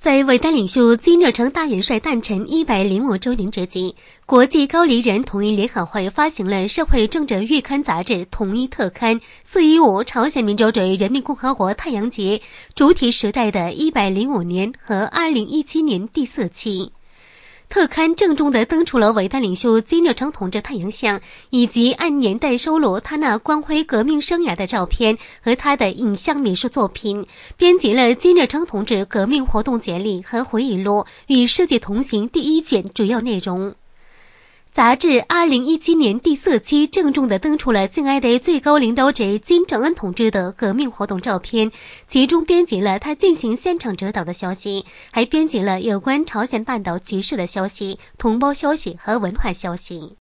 在伟大领袖金日成大元帅诞辰105周年之际，国际高丽人统一联合会发行了社会政治月刊杂志统一特刊415朝鲜民主主义人民共和国太阳节主体时代的105年和2017年第4期。特刊郑重地登出了伟大领袖金日成同志太阳像，以及按年代收录他那光辉革命生涯的照片和他的影像美术作品，编辑了金日成同志革命活动简历和回忆录与世界同行第1卷主要内容。杂志2017年第4期郑重地登出了敬爱的最高领导者金正恩同志的革命活动照片，其中编辑了他进行现场指导的消息，还编辑了有关朝鲜半岛局势的消息、同胞消息和文化消息。